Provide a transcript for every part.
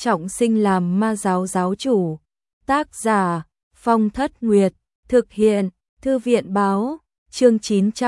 trọng sinh làm ma giáo giáo chủ. Tác giả Phong Thất Nguyệt, thực hiện Thư viện báo, chương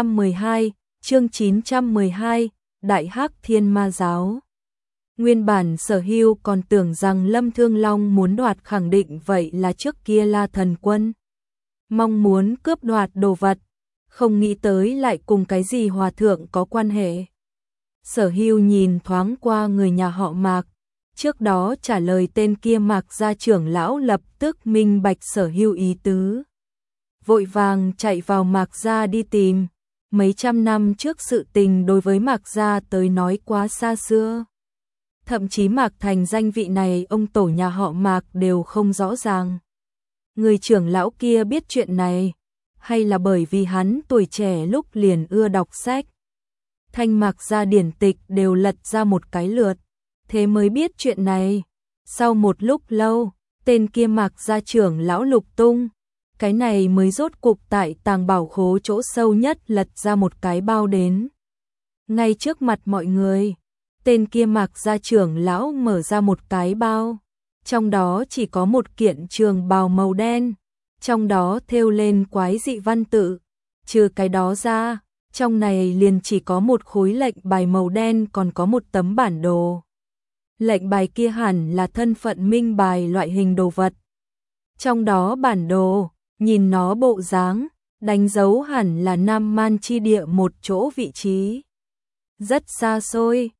912, Đại Hắc Thiên Ma Giáo. Nguyên bản Sở Hưu còn tưởng rằng Lâm Thương Long muốn đoạt, khẳng định vậy là trước kia La Thần Quân mong muốn cướp đoạt đồ vật, không nghĩ tới lại cùng cái gì hòa thượng có quan hệ. Sở Hưu nhìn thoáng qua người nhà họ Mạc, trước đó trả lời tên kia Mạc gia trưởng lão lập tức minh bạch Sở Hưu ý tứ. Vội vàng chạy vào Mạc gia đi tìm, mấy trăm năm trước sự tình đối với Mạc gia tới nói quá xa xưa. Thậm chí Mạc Thành danh vị này ông tổ nhà họ Mạc đều không rõ ràng. Người trưởng lão kia biết chuyện này, hay là bởi vì hắn tuổi trẻ lúc liền ưa đọc sách. Thanh Mạc gia điển tịch đều lật ra một cái lượt, thế mới biết chuyện này. Sau một lúc lâu, tên kia Mạc gia trưởng lão lục tung, cái này mới rốt cục tại tàng bảo khố chỗ sâu nhất lật ra một cái bao đến. Ngay trước mặt mọi người, tên kia Mạc gia trưởng lão mở ra một cái bao, trong đó chỉ có một kiện trường bào màu đen, trong đó thêu lên quái dị văn tự. Trừ cái đó ra, trong này liền chỉ có một khối lệnh bài màu đen, còn có một tấm bản đồ. Lệnh bài kia hẳn là thân phận minh bài loại hình đồ vật. Trong đó bản đồ, nhìn nó bộ dáng, đánh dấu hẳn là Nam Man chi địa một chỗ vị trí rất xa xôi.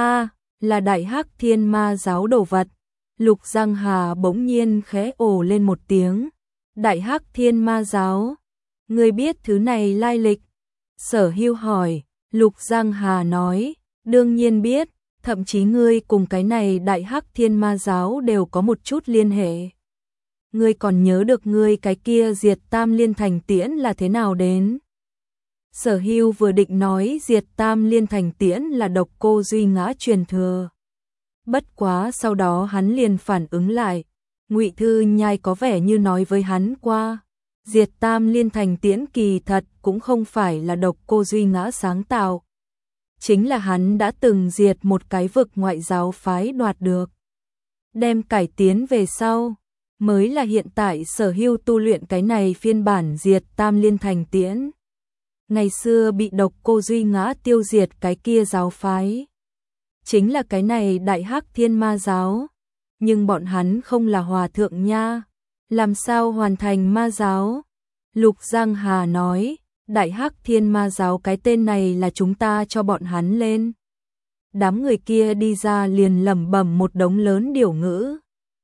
Là Đại Hắc Thiên Ma Giáo đồ vật. Lục Giang Hà bỗng nhiên khẽ ồ lên một tiếng. Đại Hắc Thiên Ma Giáo, ngươi biết thứ này lai lịch? Sở Hưu hỏi. Lục Giang Hà nói, đương nhiên biết, thậm chí ngươi cùng cái này Đại Hắc Thiên Ma Giáo đều có một chút liên hệ. Ngươi còn nhớ được ngươi cái kia Diệt Tam Liên Thành Tiễn là thế nào đến? Sở Hưu vừa định nói Diệt Tam Liên Thành Tiễn là Độc Cô Duy Ngã truyền thừa. Bất quá sau đó hắn liền phản ứng lại, Ngụy Thư Nhai có vẻ như nói với hắn qua, Diệt Tam Liên Thành Tiễn kỳ thật cũng không phải là Độc Cô Duy Ngã sáng tạo. Chính là hắn đã từng diệt một cái vực ngoại giáo phái đoạt được, đem cải tiến về sau, mới là hiện tại Sở Hưu tu luyện cái này phiên bản Diệt Tam Liên Thành Tiễn. Ngày xưa bị Độc Cô Duy Ngã tiêu diệt cái kia giáo phái, chính là cái này Đại Hắc Thiên Ma Giáo. Nhưng bọn hắn không là hòa thượng nha, làm sao hoàn thành ma giáo? Lục Giang Hà nói, Đại Hắc Thiên Ma Giáo cái tên này là chúng ta cho bọn hắn lên. Đám người kia đi ra liền lẩm bẩm một đống lớn điều ngữ.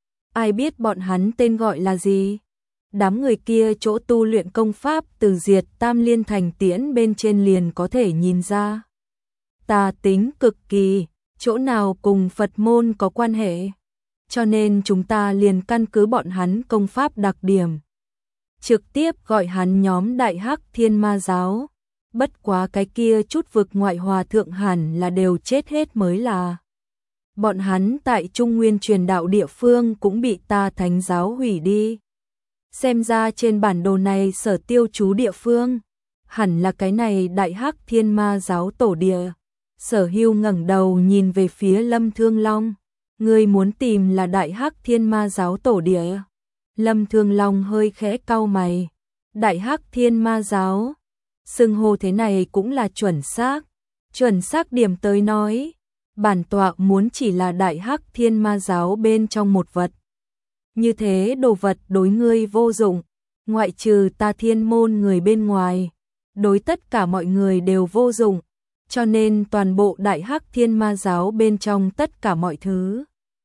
Ai biết bọn hắn tên gọi là gì? Đám người kia chỗ tu luyện công pháp từ Diệt Tam Liên Thành Tiễn bên trên liền có thể nhìn ra. Tà tính cực kỳ, chỗ nào cùng Phật môn có quan hệ. Cho nên chúng ta liền căn cứ bọn hắn công pháp đặc điểm, trực tiếp gọi hắn nhóm Đại Hắc Thiên Ma Giáo. Bất quá cái kia chút vực ngoại hòa thượng hẳn là đều chết hết mới là. Bọn hắn tại Trung Nguyên truyền đạo địa phương cũng bị ta Thánh Giáo hủy đi. Xem ra trên bản đồ này sở tiêu trú địa phương hẳn là cái này Đại Hắc Thiên Ma Giáo tổ địa. Sở Hưu ngẩng đầu nhìn về phía Lâm Thương Long. Ngươi muốn tìm là Đại Hắc Thiên Ma Giáo tổ địa? Lâm Thương Long hơi khẽ cau mày. Đại Hắc Thiên Ma Giáo, xưng hô thế này cũng là chuẩn xác. Chuẩn xác điểm tới nói, bản tọa muốn chỉ là Đại Hắc Thiên Ma Giáo bên trong một vật. Như thế đồ vật đối ngươi vô dụng, ngoại trừ ta Thiên môn người bên ngoài, đối tất cả mọi người đều vô dụng. Cho nên toàn bộ Đại Hắc Thiên Ma Giáo bên trong tất cả mọi thứ,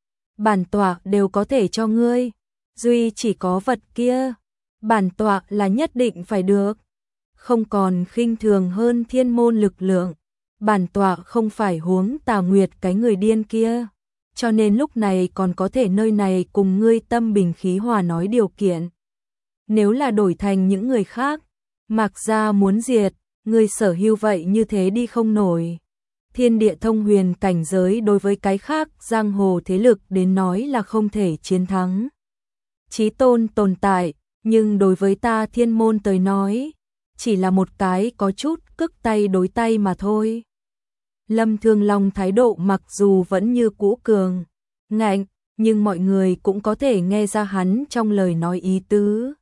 bản tọa đều có thể cho ngươi. Duy chỉ có vật kia, bản tọa là nhất định phải được. Không còn khinh thường hơn Thiên môn lực lượng. Bản tọa không phải huống Tà Nguyệt cái người điên kia. Cho nên lúc này còn có thể nơi này cùng ngươi tâm bình khí hòa nói điều kiện. Nếu là đổi thành những người khác, Mạc gia muốn diệt, ngươi Sở Hưu vậy như thế đi không nổi. Thiên địa thông huyền cảnh giới đối với cái khác giang hồ thế lực đến nói là không thể chiến thắng. Chí tôn tồn tại, nhưng đối với ta Thiên môn tới nói, chỉ là một cái có chút cức tay đối tay mà thôi. Lâm Thương Long thái độ mặc dù vẫn như cũ cường ngạnh, nhưng mọi người cũng có thể nghe ra hắn trong lời nói ý tứ.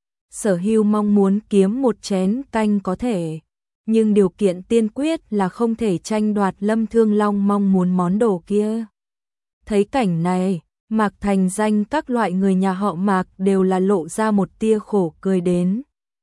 Sở Hưu mong muốn kiếm một chén canh có thể, nhưng điều kiện tiên quyết là không thể tranh đoạt Lâm Thương Long mong muốn món đồ kia. Thấy cảnh này, Mạc Thành Danh các loại người nhà họ Mạc đều là lộ ra một tia khổ cười đến.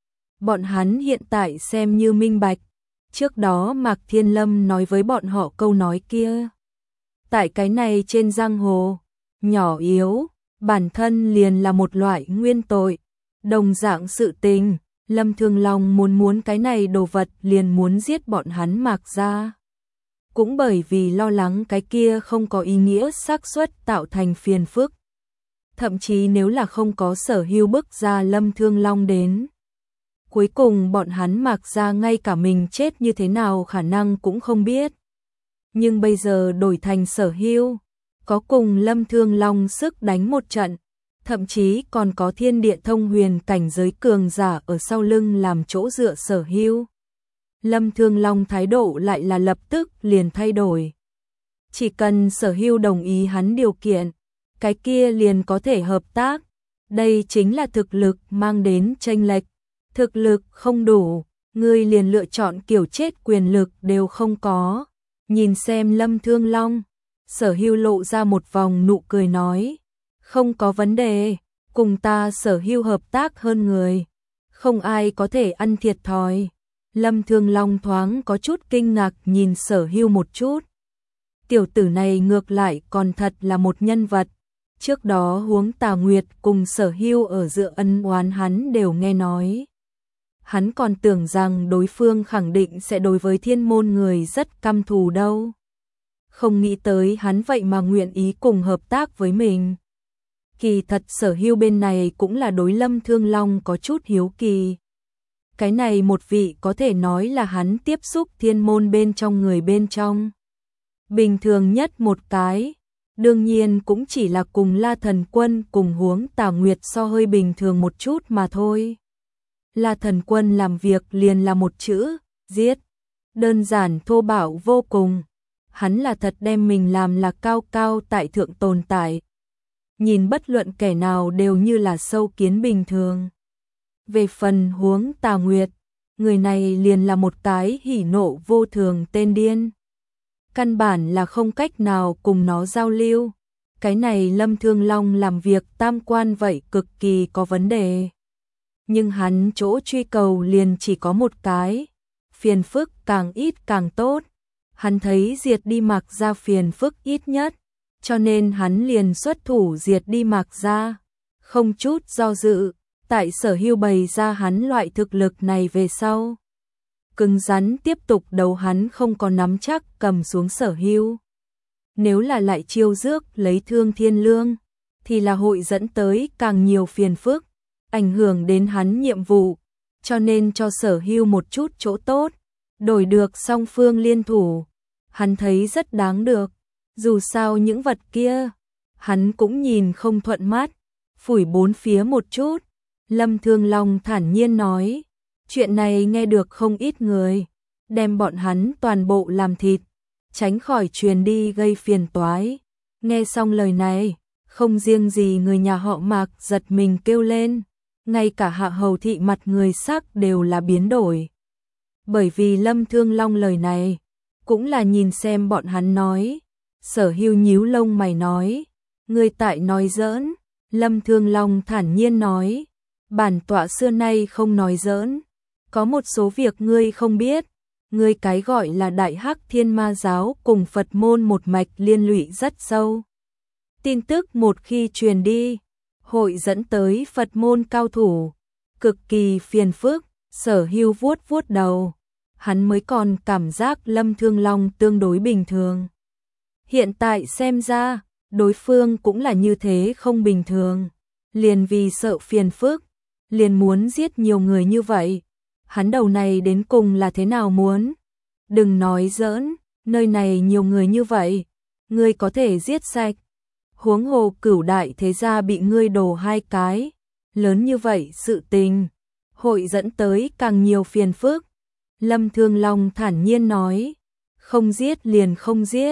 Bọn hắn hiện tại xem như minh bạch, trước đó Mạc Thiên Lâm nói với bọn họ câu nói kia. Tại cái này trên giang hồ, nhỏ yếu, bản thân liền là một loại nguyên tội, đồng dạng sự tình, Lâm Thương Long muốn cái này đồ vật liền muốn giết bọn hắn Mạc gia. Cũng bởi vì lo lắng cái kia không có ý nghĩa xác suất tạo thành phiền phức. Thậm chí nếu là không có Sở Hưu bức ra Lâm Thương Long đến, cuối cùng bọn hắn Mạc gia ngay cả mình chết như thế nào khả năng cũng không biết. Nhưng bây giờ đổi thành Sở Hưu, có cùng Lâm Thương Long sức đánh một trận, thậm chí còn có thiên địa thông huyền cảnh giới cường giả ở sau lưng làm chỗ dựa Sở Hưu. Lâm Thương Long thái độ lại là lập tức liền thay đổi. Chỉ cần Sở Hưu đồng ý hắn điều kiện, cái kia liền có thể hợp tác. Đây chính là thực lực mang đến chênh lệch. Thực lực không đủ, ngươi liền lựa chọn kiểu chết quyền lực đều không có. Nhìn xem Lâm Thương Long, Sở Hưu lộ ra một vòng nụ cười nói, không có vấn đề, cùng ta Sở Hưu hợp tác hơn người, không ai có thể ăn thiệt thòi. Lâm Thương Long thoáng có chút kinh ngạc nhìn Sở Hưu một chút. Tiểu tử này ngược lại còn thật là một nhân vật. Trước đó Huống Tà Nguyệt cùng Sở Hưu ở giữa ân oán hắn đều nghe nói. Hắn còn tưởng rằng đối phương khẳng định sẽ đối với thiên môn người rất căm thù đâu. Không nghĩ tới hắn vậy mà nguyện ý cùng hợp tác với mình. Kỳ thật Sở Hưu bên này cũng là đối Lâm Thương Long có chút hiếu kỳ. Cái này một vị có thể nói là hắn tiếp xúc thiên môn bên trong người bên trong. Bình thường nhất một cái, đương nhiên cũng chỉ là cùng La Thần Quân cùng Huống Tà Nguyệt so hơi bình thường một chút mà thôi. La Thần Quân làm việc liền là một chữ, giết. Đơn giản thô bạo vô cùng. Hắn là thật đem mình làm là cao cao tại thượng tồn tại. Nhìn bất luận kẻ nào đều như là sâu kiến bình thường. Về phần Huống Tà Nguyệt, người này liền là một cái hỉ nộ vô thường tên điên. Căn bản là không cách nào cùng nó giao lưu. Cái này Lâm Thương Long làm việc tam quan vậy cực kỳ có vấn đề. Nhưng hắn chỗ truy cầu liền chỉ có một cái, phiền phức càng ít càng tốt. Hắn thấy diệt đi Mạc gia phiền phức ít nhất, cho nên hắn liền xuất thủ diệt đi Mạc gia, không chút do dự. Tại Sở Hưu bày ra hắn loại thực lực này về sau, cứng rắn tiếp tục đấu hắn không có nắm chắc cầm xuống Sở Hưu. Nếu là lại chiêu rước lấy Thương Thiên Lương, thì là hội dẫn tới càng nhiều phiền phức, ảnh hưởng đến hắn nhiệm vụ, cho nên cho Sở Hưu một chút chỗ tốt, đổi được song phương liên thủ, hắn thấy rất đáng được. Dù sao những vật kia, hắn cũng nhìn không thuận mắt, phủi bốn phía một chút. Lâm Thương Long thản nhiên nói, chuyện này nghe được không ít người, đem bọn hắn toàn bộ làm thịt, tránh khỏi truyền đi gây phiền toái. Nghe xong lời này, không riêng gì người nhà họ Mạc giật mình kêu lên, ngay cả Hạ Hầu Thị mặt người sắc đều là biến đổi. Bởi vì Lâm Thương Long lời này, cũng là nhìn xem bọn hắn nói. Sở Hưu nhíu lông mày nói, ngươi tại nói giỡn. Lâm Thương Long thản nhiên nói, bản tọa xưa nay không nói giỡn, có một số việc ngươi không biết, ngươi cái gọi là Đại Hắc Thiên Ma giáo cùng Phật môn một mạch liên lụy rất sâu. Tin tức một khi truyền đi, hội dẫn tới Phật môn cao thủ, cực kỳ phiền phức. Sở Hưu vuốt vuốt đầu, hắn mới còn cảm giác Lâm Thương Long tương đối bình thường. Hiện tại xem ra, đối phương cũng là như thế không bình thường, liền vì sợ phiền phức, liền muốn giết nhiều người như vậy. Hắn đầu này đến cùng là thế nào muốn? Đừng nói giỡn, nơi này nhiều người như vậy, ngươi có thể giết sạch. Huống hồ Cửu đại thế gia bị ngươi đổ 2 cái, lớn như vậy sự tình, hội dẫn tới càng nhiều phiền phức. Lâm Thương Long thản nhiên nói, không giết liền không giết,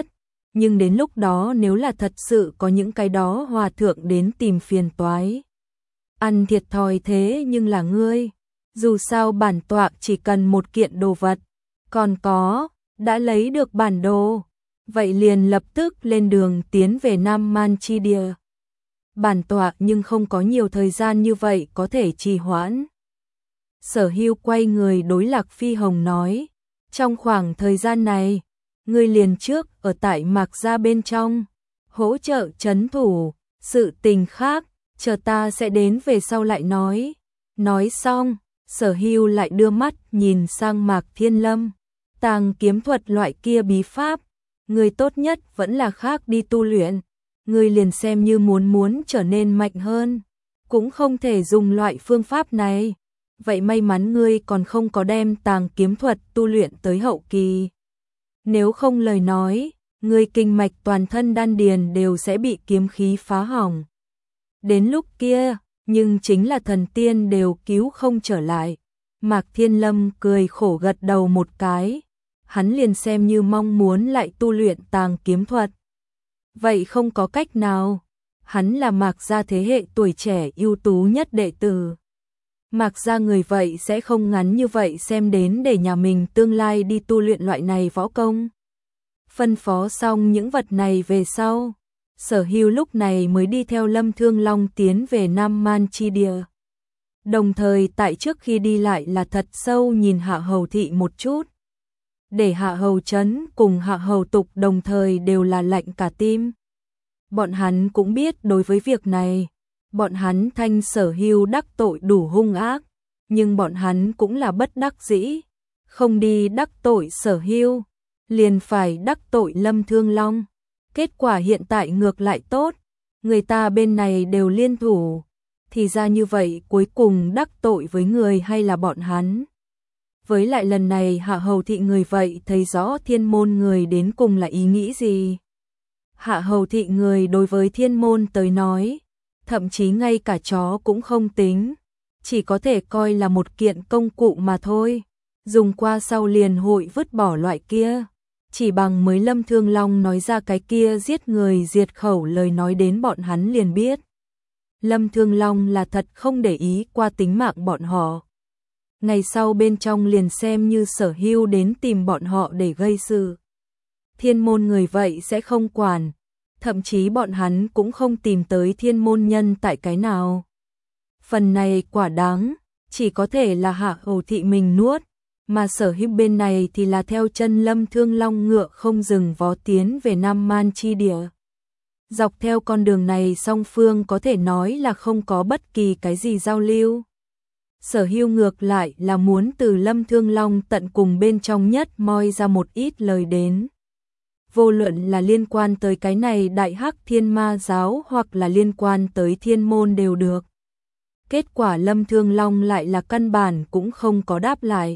nhưng đến lúc đó nếu là thật sự có những cái đó hòa thượng đến tìm phiền toái. Ăn thiệt thòi thế nhưng là ngươi, dù sao bản tọa chỉ cần một kiện đồ vật, còn có, đã lấy được bản đồ, vậy liền lập tức lên đường tiến về Nam Man Chi Địa. Bản tọa nhưng không có nhiều thời gian như vậy có thể trì hoãn. Sở Hưu quay người đối Lạc Phi Hồng nói, trong khoảng thời gian này, ngươi liền trước ở tại Mạc Gia bên trong, hỗ trợ trấn thủ, sự tình khác, chờ ta sẽ đến về sau lại nói. Nói xong, Sở Hưu lại đưa mắt nhìn sang Mạc Thiên Lâm, tàng kiếm thuật loại kia bí pháp, ngươi tốt nhất vẫn là khác đi tu luyện, ngươi liền xem như muốn trở nên mạnh hơn, cũng không thể dùng loại phương pháp này. Vậy may mắn ngươi còn không có đem tàng kiếm thuật tu luyện tới hậu kỳ. Nếu không lời nói, ngươi kinh mạch toàn thân đan điền đều sẽ bị kiếm khí phá hỏng. Đến lúc kia, nhưng chính là thần tiên đều cứu không trở lại. Mạc Thiên Lâm cười khổ gật đầu một cái, hắn liền xem như mong muốn lại tu luyện tàng kiếm thuật. Vậy không có cách nào, hắn là Mạc gia thế hệ tuổi trẻ ưu tú nhất đệ tử. Mạc gia người vậy sẽ không ngắn như vậy xem đến để nhà mình tương lai đi tu luyện loại này võ công. Phân phó xong những vật này về sau, Sở Hưu lúc này mới đi theo Lâm Thương Long tiến về Nam Man Chi Địa. Đồng thời tại trước khi đi lại là thật sâu nhìn Hạ Hầu Thị một chút. Để Hạ Hầu Trấn cùng Hạ Hầu Tục đồng thời đều là lạnh cả tim. Bọn hắn cũng biết đối với việc này, bọn hắn thanh Sở Hưu đắc tội đủ hung ác, nhưng bọn hắn cũng là bất đắc dĩ, không đi đắc tội Sở Hưu, liền phải đắc tội Lâm Thương Long. Kết quả hiện tại ngược lại tốt, người ta bên này đều liên thủ, thì ra như vậy cuối cùng đắc tội với người hay là bọn hắn. Với lại lần này Hạ Hầu Thị người vậy thấy rõ Thiên Môn người đến cùng là ý nghĩ gì. Hạ Hầu Thị người đối với Thiên Môn tới nói, thậm chí ngay cả chó cũng không tính, chỉ có thể coi là một kiện công cụ mà thôi, dùng qua sau liền hội vứt bỏ loại kia. Chỉ bằng mới Lâm Thương Long nói ra cái kia giết người diệt khẩu lời nói đến bọn hắn liền biết. Lâm Thương Long là thật không để ý qua tính mạng bọn họ. Ngày sau bên trong liền xem như Sở Hưu đến tìm bọn họ để gây sự. Thiên Môn người vậy sẽ không quản, thậm chí bọn hắn cũng không tìm tới Thiên Môn nhân tại cái nào. Phần này quả đáng, chỉ có thể là Hạ Hầu Thị mình nuốt, mà Sở Hưu bên này thì là theo chân Lâm Thương Long ngựa không dừng vó tiến về Nam Man Chi Địa. Dọc theo con đường này song phương có thể nói là không có bất kỳ cái gì giao lưu. Sở Hưu ngược lại là muốn từ Lâm Thương Long tận cùng bên trong nhất moi ra một ít lời đến. Vô luận là liên quan tới cái này Đại Hắc Thiên Ma giáo hoặc là liên quan tới Thiên Môn đều được. Kết quả Lâm Thương Long lại là căn bản cũng không có đáp lại.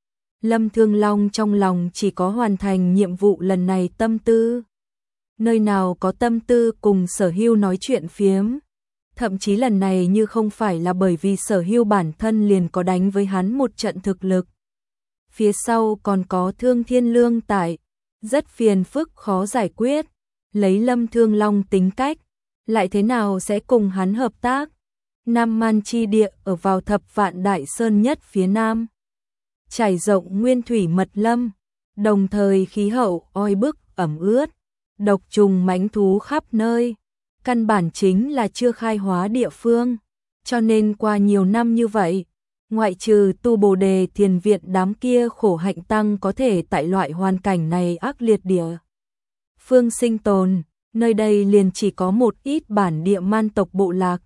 Lâm Thương Long trong lòng chỉ có hoàn thành nhiệm vụ lần này tâm tư. Nơi nào có tâm tư cùng Sở Hưu nói chuyện phiếm. Thậm chí lần này như không phải là bởi vì Sở Hưu bản thân liền có đánh với hắn một trận thực lực. Phía sau còn có Thương Thiên Lương tại, rất phiền phức khó giải quyết. Lấy Lâm Thương Long tính cách, lại thế nào sẽ cùng hắn hợp tác. Nam Man Chi Địa ở vào thập vạn đại sơn nhất phía nam. Trải rộng nguyên thủy mật lâm, đồng thời khí hậu oi bức ẩm ướt, độc trùng mãnh thú khắp nơi, căn bản chính là chưa khai hóa địa phương, cho nên qua nhiều năm như vậy, ngoại trừ Tu Bồ Đề Thiền Viện đám kia khổ hạnh tăng có thể tại loại hoàn cảnh này ác liệt địa phương sinh tồn, nơi đây liền chỉ có một ít bản địa man tộc bộ lạc.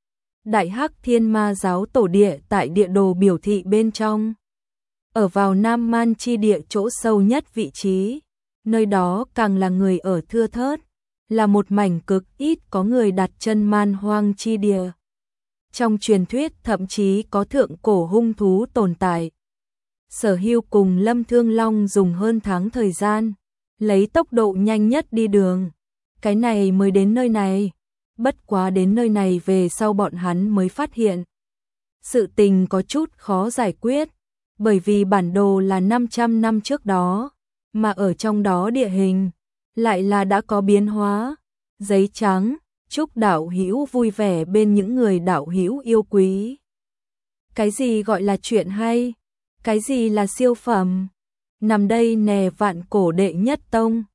Đại Hắc Thiên Ma giáo tổ địa tại địa đồ biểu thị bên trong, ở vào Nam Man Chi Địa chỗ sâu nhất vị trí, nơi đó càng là người ở thưa thớt, là một mảnh cực ít có người đặt chân man hoang chi địa. Trong truyền thuyết thậm chí có thượng cổ hung thú tồn tại. Sở Hưu cùng Lâm Thương Long dùng hơn tháng thời gian, lấy tốc độ nhanh nhất đi đường. Cái này mới đến nơi này, bất quá đến nơi này về sau bọn hắn mới phát hiện. Sự tình có chút khó giải quyết, bởi vì bản đồ là 500 năm trước đó, mà ở trong đó địa hình lại là đã có biến hóa. Giấy trắng, chúc đạo hữu vui vẻ bên những người đạo hữu yêu quý. Cái gì gọi là chuyện hay? Cái gì là siêu phẩm? Nằm đây nè vạn cổ đệ nhất tông.